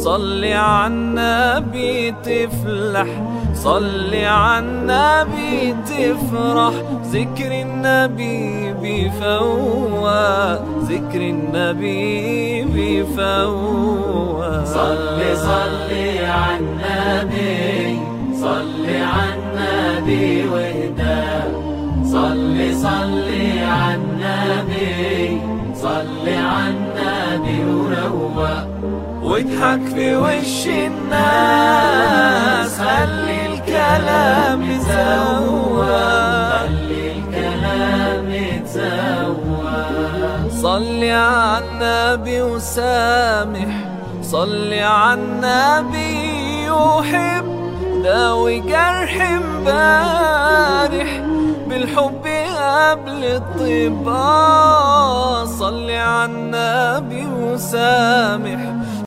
صلي على النبي تفلح، صلي على النبي تفرح. ذكر النبي بيفوق، ذكر النبي بيفوق. صلي صلي على النبي، صلي على النبي واهدى. صلي صلي على النبي، صلي على النبي وروق. واضحك في وش الناس، خلي الكلام يتزوق، خلي الكلام يتزوق. صلي على النبي وسامح، صلي على النبي يحب. داوي جرح امبارح بالحب قبل الطب. صلي على النبي وسامح،